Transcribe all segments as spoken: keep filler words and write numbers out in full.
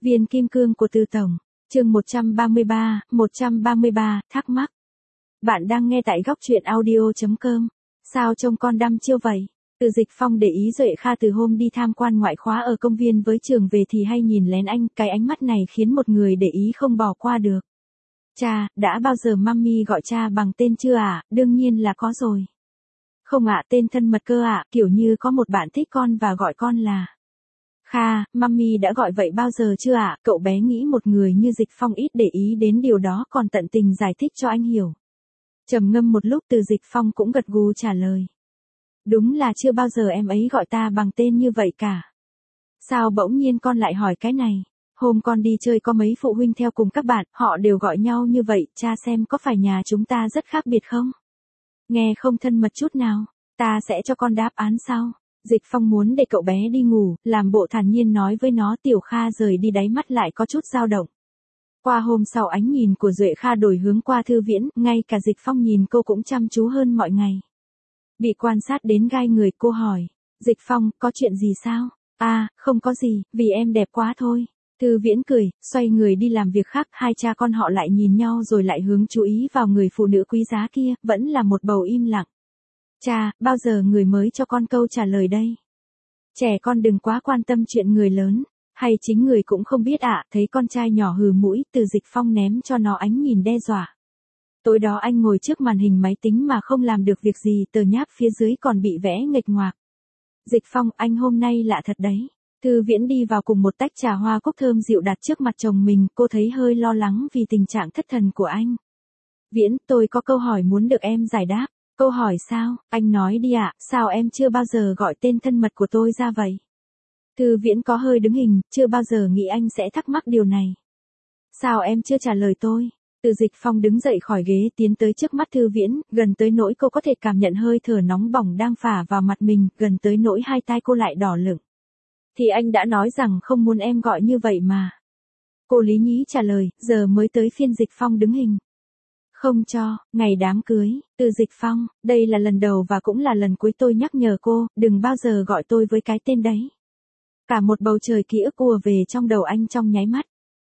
Viên kim cương của Từ Tổng, chương một trăm ba mươi ba, một trăm ba mươi ba, thắc mắc. Bạn đang nghe tại góc truyện audio chấm com. Sao trông con đăm chiêu vậy? Từ Dịch Phong để ý Duệ Kha từ hôm đi tham quan ngoại khóa ở công viên với trường về thì hay nhìn lén anh, cái ánh mắt này khiến một người để ý không bỏ qua được. Cha, đã bao giờ mummy gọi cha bằng tên chưa ạ? À? Đương nhiên là có rồi. Không ạ, tên thân mật cơ ạ, à, kiểu như có một bạn thích con và gọi con là Kha. Mummy đã gọi vậy bao giờ chưa ạ? À? Cậu bé nghĩ một người như Dịch Phong ít để ý đến điều đó còn tận tình giải thích cho anh hiểu. Trầm ngâm một lúc Từ Dịch Phong cũng gật gù trả lời. Đúng là chưa bao giờ em ấy gọi ta bằng tên như vậy cả. Sao bỗng nhiên con lại hỏi cái này? Hôm con đi chơi có mấy phụ huynh theo cùng các bạn, họ đều gọi nhau như vậy, cha xem có phải nhà chúng ta rất khác biệt không? Nghe không thân mật chút nào, ta sẽ cho con đáp án sau. Dịch Phong muốn để cậu bé đi ngủ, làm bộ thản nhiên nói với nó. Tiểu Kha rời đi, đáy mắt lại có chút dao động. Qua hôm sau ánh nhìn của Duệ Kha đổi hướng qua Thư Viễn, ngay cả Dịch Phong nhìn cô cũng chăm chú hơn mọi ngày. Bị quan sát đến gai người, cô hỏi, Dịch Phong, có chuyện gì sao? À, không có gì, vì em đẹp quá thôi. Thư Viễn cười, xoay người đi làm việc khác. Hai cha con họ lại nhìn nhau rồi lại hướng chú ý vào người phụ nữ quý giá kia, vẫn là một bầu im lặng. Cha, bao giờ người mới cho con câu trả lời đây? Trẻ con đừng quá quan tâm chuyện người lớn, hay chính người cũng không biết ạ. À? Thấy con trai nhỏ hừ mũi, Từ Dịch Phong ném cho nó ánh nhìn đe dọa. Tối đó anh ngồi trước màn hình máy tính mà không làm được việc gì, tờ nháp phía dưới còn bị vẽ nghịch ngoạc. Dịch Phong, anh hôm nay lạ thật đấy. Thư Viễn đi vào cùng một tách trà hoa cúc thơm dịu đặt trước mặt chồng mình, cô thấy hơi lo lắng vì tình trạng thất thần của anh. Viễn, tôi có câu hỏi muốn được em giải đáp. Câu hỏi sao? Anh nói đi ạ, à, sao em chưa bao giờ gọi tên thân mật của tôi ra vậy? Thư Viễn có hơi đứng hình, chưa bao giờ nghĩ anh sẽ thắc mắc điều này. Sao em chưa trả lời tôi? Từ Dịch Phong đứng dậy khỏi ghế tiến tới trước mắt Thư Viễn, gần tới nỗi cô có thể cảm nhận hơi thở nóng bỏng đang phả vào mặt mình, gần tới nỗi hai tai cô lại đỏ lửng. Thì anh đã nói rằng không muốn em gọi như vậy mà. Cô lý nhí trả lời, giờ mới tới phiên Dịch Phong đứng hình. Không cho, ngày đám cưới, Từ Dịch Phong, đây là lần đầu và cũng là lần cuối tôi nhắc nhở cô, đừng bao giờ gọi tôi với cái tên đấy. Cả một bầu trời ký ức ùa về trong đầu anh trong nháy mắt.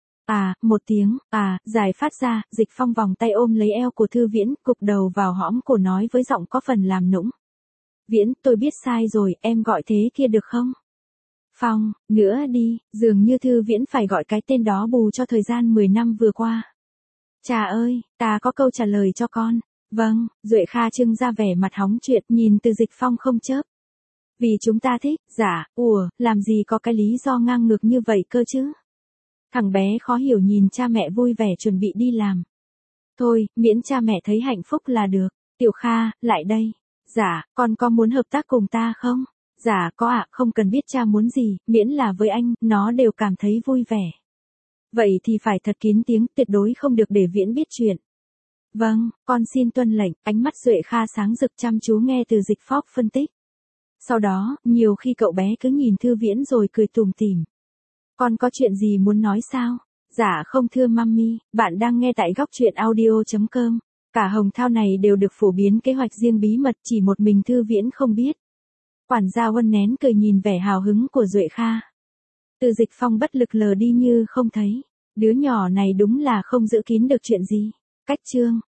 À, một tiếng, à, dài phát ra, Dịch Phong vòng tay ôm lấy eo của Thư Viễn, cục đầu vào hõm cổ nói với giọng có phần làm nũng. Viễn, tôi biết sai rồi, em gọi thế kia được không? Phong, nữa đi, dường như Thư Viễn phải gọi cái tên đó bù cho thời gian mười năm vừa qua. Cha ơi, ta có câu trả lời cho con. Vâng, Duệ Kha trưng ra vẻ mặt hóng chuyện, nhìn Từ Dịch Phong không chớp. Vì chúng ta thích, dạ, ủa, làm gì có cái lý do ngang ngược như vậy cơ chứ? Thằng bé khó hiểu nhìn cha mẹ vui vẻ chuẩn bị đi làm. Thôi, miễn cha mẹ thấy hạnh phúc là được. Tiểu Kha, lại đây. Dạ, con có muốn hợp tác cùng ta không? Dạ, có ạ, à, không cần biết cha muốn gì, miễn là với anh, nó đều cảm thấy vui vẻ. Vậy thì phải thật kín tiếng, tuyệt đối không được để Viễn biết chuyện. Vâng, con xin tuân lệnh. Ánh mắt Duệ Kha sáng rực chăm chú nghe Từ Dịch Phong phân tích. Sau đó, nhiều khi cậu bé cứ nhìn Thư Viễn rồi cười tủm tỉm. Con có chuyện gì muốn nói sao? Dạ không thưa mummy, bạn đang nghe tại góc truyện audio chấm com. Cả Hồng Thao này đều được phổ biến kế hoạch riêng bí mật, chỉ một mình Thư Viễn không biết. Quản gia uốn nén cười nhìn vẻ hào hứng của Duệ Kha. Từ Dịch Phong bất lực lờ đi như không thấy. Đứa nhỏ này đúng là không giữ kín được chuyện gì. Cách chương.